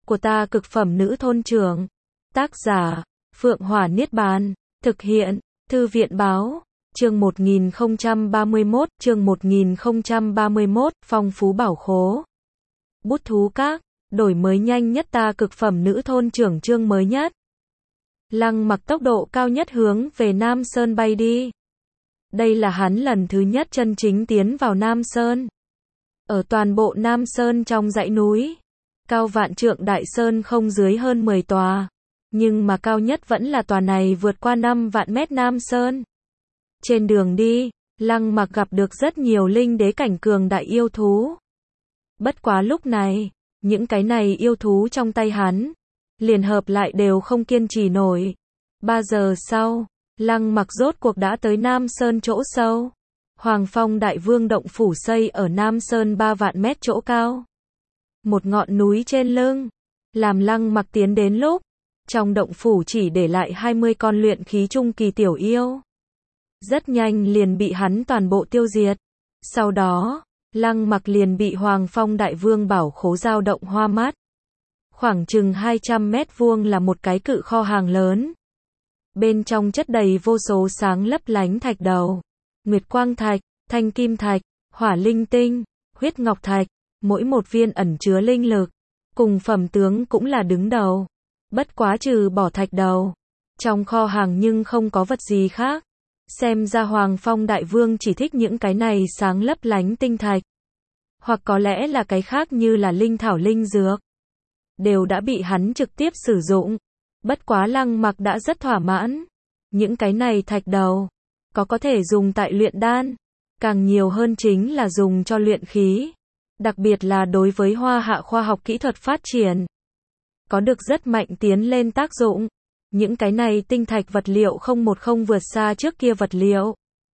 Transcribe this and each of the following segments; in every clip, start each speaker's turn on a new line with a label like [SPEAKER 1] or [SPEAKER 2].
[SPEAKER 1] của ta cực phẩm nữ thôn trưởng. Tác giả, Phượng Hỏa Niết Bàn. Thực hiện, Thư viện Báo. Chương 1031, phong phú bảo khố. Bút thú các, đổi mới nhanh nhất ta cực phẩm nữ thôn trưởng chương mới nhất. Lăng Mặc tốc độ cao nhất hướng về Nam Sơn bay đi. Đây là hắn lần thứ nhất chân chính tiến vào Nam Sơn. Ở toàn bộ Nam Sơn trong dãy núi, cao vạn trượng đại sơn không dưới hơn 10 tòa, nhưng mà cao nhất vẫn là tòa này vượt qua 5 vạn mét Nam Sơn. Trên đường đi, Lăng Mặc gặp được rất nhiều linh đế cảnh cường đại yêu thú. Bất quá lúc này, những cái này yêu thú trong tay hắn, liền hợp lại đều không kiên trì nổi. 3 giờ sau, Lăng Mặc rốt cuộc đã tới Nam Sơn chỗ sâu. Hoàng Phong Đại Vương động phủ xây ở Nam Sơn 3 vạn mét chỗ cao. Một ngọn núi trên lưng. Làm Lăng Mặc tiến đến lúc, trong động phủ chỉ để lại 20 con luyện khí trung kỳ tiểu yêu. Rất nhanh liền bị hắn toàn bộ tiêu diệt. Sau đó, Lăng Mặc liền bị Hoàng Phong Đại Vương bảo khố dao động hoa mắt. Khoảng chừng 200 mét vuông là một cái cự kho hàng lớn. Bên trong chất đầy vô số sáng lấp lánh thạch đầu, nguyệt quang thạch, thanh kim thạch, hỏa linh tinh, huyết ngọc thạch, mỗi một viên ẩn chứa linh lực, cùng phẩm tướng cũng là đứng đầu. Bất quá trừ bỏ thạch đầu, trong kho hàng nhưng không có vật gì khác. Xem ra Hoàng Phong Đại Vương chỉ thích những cái này sáng lấp lánh tinh thạch. Hoặc có lẽ là cái khác như là linh thảo linh dược. Đều đã bị hắn trực tiếp sử dụng. Bất quá Lăng Mặc đã rất thỏa mãn. Những cái này thạch đầu, có thể dùng tại luyện đan. Càng nhiều hơn chính là dùng cho luyện khí. Đặc biệt là đối với Hoa Hạ khoa học kỹ thuật phát triển. Có được rất mạnh tiến lên tác dụng. Những cái này tinh thạch vật liệu không vượt xa trước kia vật liệu.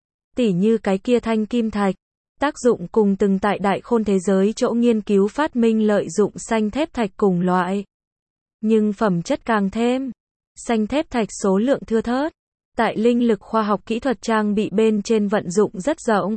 [SPEAKER 1] Tỉ như cái kia thanh kim thạch. Tác dụng cùng từng tại đại khôn thế giới chỗ nghiên cứu phát minh lợi dụng xanh thép thạch cùng loại. Nhưng phẩm chất càng thêm. Xanh thép thạch số lượng thưa thớt. Tại linh lực khoa học kỹ thuật trang bị bên trên vận dụng rất rộng.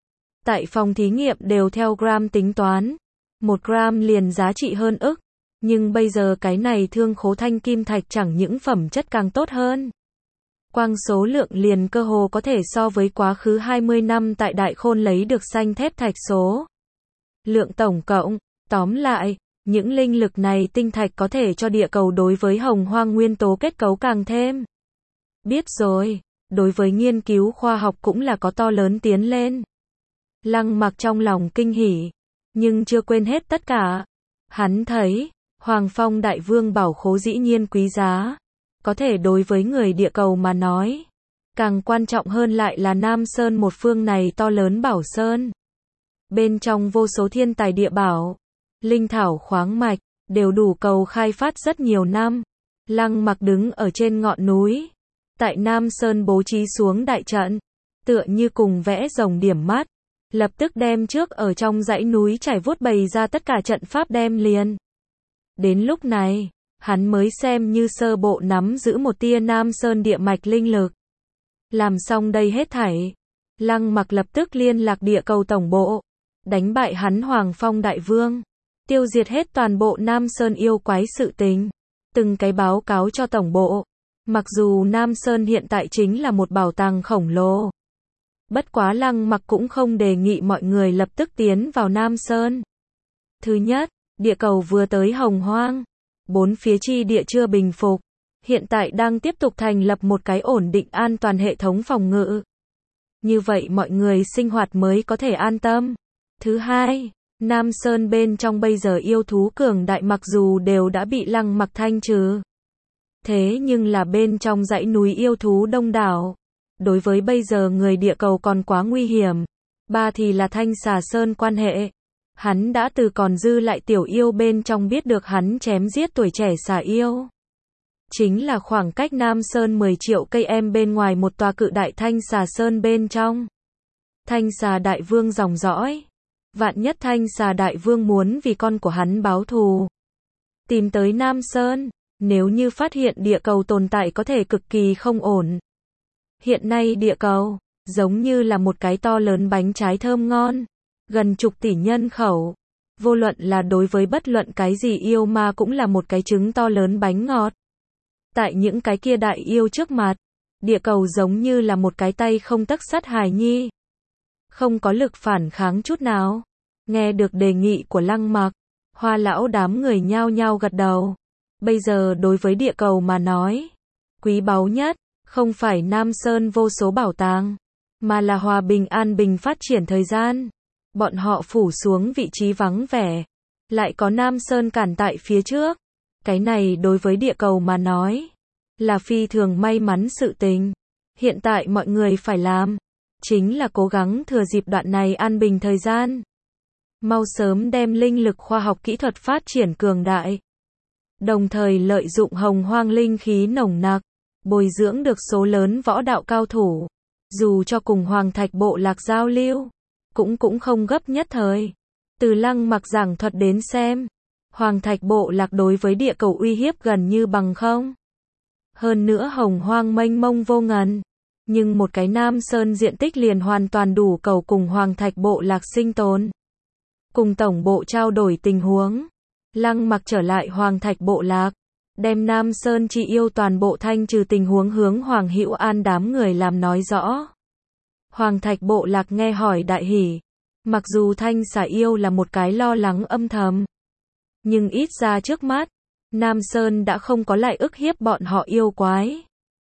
[SPEAKER 1] Tại phòng thí nghiệm đều theo gram tính toán. 1 gram liền giá trị hơn ức. Nhưng bây giờ cái này thương khố thanh kim thạch chẳng những phẩm chất càng tốt hơn. Quang số lượng liền cơ hồ có thể so với quá khứ 20 năm tại đại khôn lấy được xanh thép thạch số. Lượng tổng cộng, tóm lại, những linh lực này tinh thạch có thể cho địa cầu đối với hồng hoang nguyên tố kết cấu càng thêm. Biết rồi, đối với nghiên cứu khoa học cũng là có to lớn tiến lên. Lăng Mặc trong lòng kinh hỉ, nhưng chưa quên hết tất cả. Hắn thấy, Hoàng Phong Đại Vương bảo khố dĩ nhiên quý giá. Có thể đối với người địa cầu mà nói. Càng quan trọng hơn lại là Nam Sơn một phương này to lớn bảo sơn. Bên trong vô số thiên tài địa bảo, linh thảo khoáng mạch, đều đủ cầu khai phát rất nhiều năm. Lăng Mặc đứng ở trên ngọn núi. Tại Nam Sơn bố trí xuống đại trận. Tựa như cùng vẽ rồng điểm mắt. Lập tức đem trước ở trong dãy núi trải vuốt bày ra tất cả trận pháp đem liền. Đến lúc này, hắn mới xem như sơ bộ nắm giữ một tia Nam Sơn địa mạch linh lực. Làm xong đây hết thảy, Lăng Mặc lập tức liên lạc địa cầu tổng bộ, đánh bại hắn Hoàng Phong Đại Vương, tiêu diệt hết toàn bộ Nam Sơn yêu quái sự tình, từng cái báo cáo cho tổng bộ. Mặc dù Nam Sơn hiện tại chính là một bảo tàng khổng lồ, bất quá Lăng Mặc cũng không đề nghị mọi người lập tức tiến vào Nam Sơn. Thứ nhất, địa cầu vừa tới hồng hoang, 4 phía chi địa chưa bình phục, hiện tại đang tiếp tục thành lập một cái ổn định an toàn hệ thống phòng ngự. Như vậy mọi người sinh hoạt mới có thể an tâm. Thứ hai, Nam Sơn bên trong bây giờ yêu thú cường đại mặc dù đều đã bị Lăng Mặc thanh trừ. Thế nhưng là bên trong dãy núi yêu thú đông đảo. Đối với bây giờ người địa cầu còn quá nguy hiểm. Ba thì là Thanh Xà Sơn quan hệ. Hắn đã từ còn dư lại tiểu yêu bên trong biết được hắn chém giết tuổi trẻ xà yêu. Chính là khoảng cách Nam Sơn 10 triệu cây em bên ngoài một tòa cự đại Thanh Xà Sơn bên trong. Thanh Xà Đại Vương dòng dõi. Vạn nhất Thanh Xà Đại Vương muốn vì con của hắn báo thù. Tìm tới Nam Sơn, nếu như phát hiện địa cầu tồn tại có thể cực kỳ không ổn. Hiện nay địa cầu, giống như là một cái to lớn bánh trái thơm ngon. Gần chục tỷ nhân khẩu. Vô luận là đối với bất luận cái gì yêu ma cũng là một cái trứng to lớn bánh ngọt. Tại những cái kia đại yêu trước mặt, địa cầu giống như là một cái tay không tấc sắt hài nhi. Không có lực phản kháng chút nào. Nghe được đề nghị của Lăng Mặc, Hoa lão đám người nhao nhao gật đầu. Bây giờ đối với địa cầu mà nói, quý báu nhất, không phải Nam Sơn vô số bảo tàng, mà là hòa bình an bình phát triển thời gian. Bọn họ phủ xuống vị trí vắng vẻ, lại có Nam Sơn cản tại phía trước. Cái này đối với địa cầu mà nói, là phi thường may mắn sự tình. Hiện tại mọi người phải làm, chính là cố gắng thừa dịp đoạn này an bình thời gian. Mau sớm đem linh lực khoa học kỹ thuật phát triển cường đại. Đồng thời lợi dụng hồng hoang linh khí nồng nặc, bồi dưỡng được số lớn võ đạo cao thủ. Dù cho cùng Hoàng Thạch Bộ Lạc giao lưu, cũng không gấp nhất thời. Từ Lăng Mặc giảng thuật đến xem, Hoàng Thạch Bộ Lạc đối với địa cầu uy hiếp gần như bằng không. Hơn nữa hồng hoang mênh mông vô ngần, nhưng một cái Nam Sơn diện tích liền hoàn toàn đủ cầu cùng Hoàng Thạch Bộ Lạc sinh tồn. Cùng tổng bộ trao đổi tình huống, Lăng Mặc trở lại Hoàng Thạch Bộ Lạc, đem Nam Sơn chi yêu toàn bộ thanh trừ tình huống hướng Hoàng Hữu An đám người làm nói rõ. Hoàng Thạch Bộ Lạc nghe hỏi đại hỉ, mặc dù thanh xà yêu là một cái lo lắng âm thầm, nhưng ít ra trước mắt, Nam Sơn đã không có lại ức hiếp bọn họ yêu quái.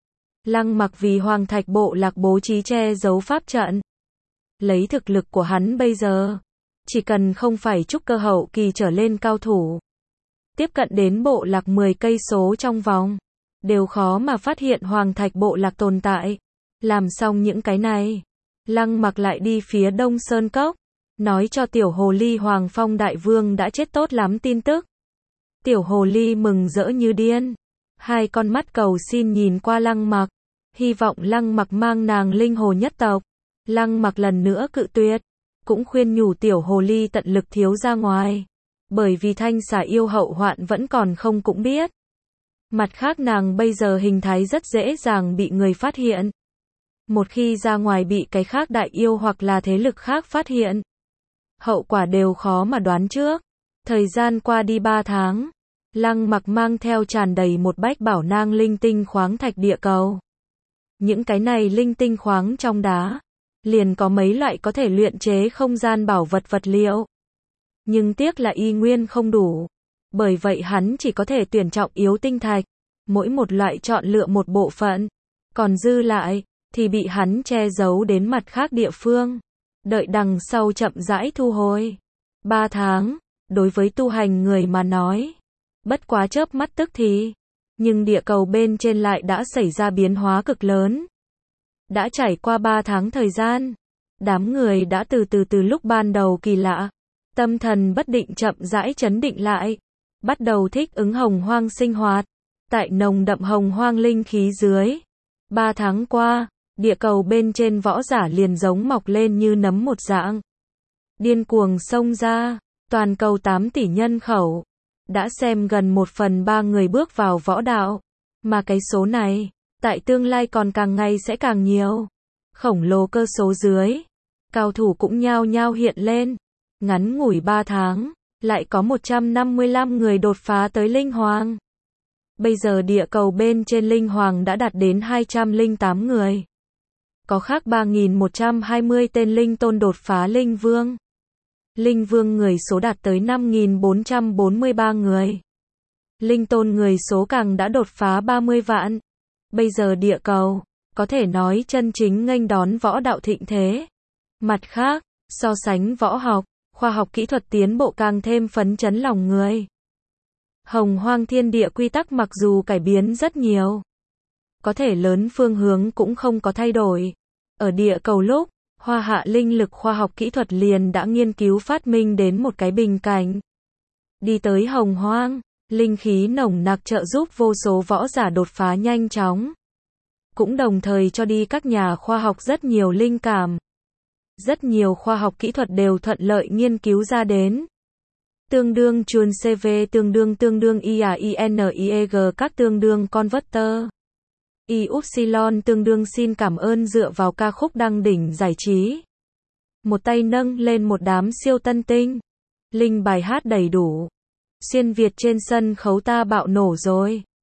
[SPEAKER 1] Lăng Mặc vì Hoàng Thạch Bộ Lạc bố trí che giấu pháp trận. Lấy thực lực của hắn bây giờ, chỉ cần không phải trúc cơ hậu kỳ trở lên cao thủ, tiếp cận đến bộ lạc 10 cây số trong vòng, đều khó mà phát hiện Hoàng Thạch Bộ Lạc tồn tại. Làm xong những cái này, Lăng Mặc lại đi phía Đông Sơn Cốc, nói cho tiểu hồ ly Hoàng Phong Đại Vương đã chết tốt lắm tin tức. Tiểu hồ ly mừng rỡ như điên, hai con mắt cầu xin nhìn qua Lăng Mặc, hy vọng Lăng Mặc mang nàng linh hồ nhất tộc. Lăng Mặc lần nữa cự tuyệt, cũng khuyên nhủ tiểu hồ ly tận lực thiếu ra ngoài, bởi vì thanh xà yêu hậu hoạn vẫn còn không cũng biết. Mặt khác nàng bây giờ hình thái rất dễ dàng bị người phát hiện. Một khi ra ngoài bị cái khác đại yêu hoặc là thế lực khác phát hiện, hậu quả đều khó mà đoán trước. Thời gian qua đi 3 tháng, Lăng Mặc mang theo tràn đầy một bách bảo nang linh tinh khoáng thạch địa cầu. Những cái này linh tinh khoáng trong đá, liền có mấy loại có thể luyện chế không gian bảo vật vật liệu. Nhưng tiếc là y nguyên không đủ. Bởi vậy hắn chỉ có thể tuyển trọng yếu tinh thạch, mỗi một loại chọn lựa một bộ phận, còn dư lại thì bị hắn che giấu đến mặt khác địa phương, đợi đằng sau chậm rãi thu hồi. 3 tháng, đối với tu hành người mà nói, bất quá chớp mắt tức thì, nhưng địa cầu bên trên lại đã xảy ra biến hóa cực lớn. Đã trải qua 3 tháng thời gian, đám người đã từ lúc ban đầu kỳ lạ, tâm thần bất định chậm rãi trấn định lại, bắt đầu thích ứng hồng hoang sinh hoạt, tại nồng đậm hồng hoang linh khí dưới. 3 tháng qua, địa cầu bên trên võ giả liền giống mọc lên như nấm một dạng. Điên cuồng xông ra, toàn cầu 8 tỷ nhân khẩu, đã xem gần 1/3 người bước vào võ đạo, mà cái số này, tại tương lai còn càng ngày sẽ càng nhiều. Khổng lồ cơ số dưới, cao thủ cũng nhao nhao hiện lên. Ngắn ngủi 3 tháng, lại có 155 người đột phá tới linh hoàng. Bây giờ địa cầu bên trên linh hoàng đã đạt đến 208 người. Có khác 3.120 tên linh tôn đột phá linh vương. Linh vương người số đạt tới 5.443 người. Linh tôn người số càng đã đột phá 30 vạn. Bây giờ địa cầu, có thể nói chân chính nghênh đón võ đạo thịnh thế. Mặt khác, so sánh võ học, khoa học kỹ thuật tiến bộ càng thêm phấn chấn lòng người. Hồng hoang thiên địa quy tắc mặc dù cải biến rất nhiều, có thể lớn phương hướng cũng không có thay đổi. Ở địa cầu lúc, Hoa Hạ linh lực khoa học kỹ thuật liền đã nghiên cứu phát minh đến một cái bình cảnh. Đi tới hồng hoang, linh khí nồng nặc trợ giúp vô số võ giả đột phá nhanh chóng. Cũng đồng thời cho đi các nhà khoa học rất nhiều linh cảm. Rất nhiều khoa học kỹ thuật đều thuận lợi nghiên cứu ra đến. Tương đương chuồn CV tương đương IAINEG các tương đương converter. Upsilon tương đương xin cảm ơn dựa vào ca khúc đăng đỉnh giải trí. Một tay nâng lên một đám siêu tân tinh. Linh bài hát đầy đủ. Xuyên Việt trên sân khấu ta bạo nổ rồi.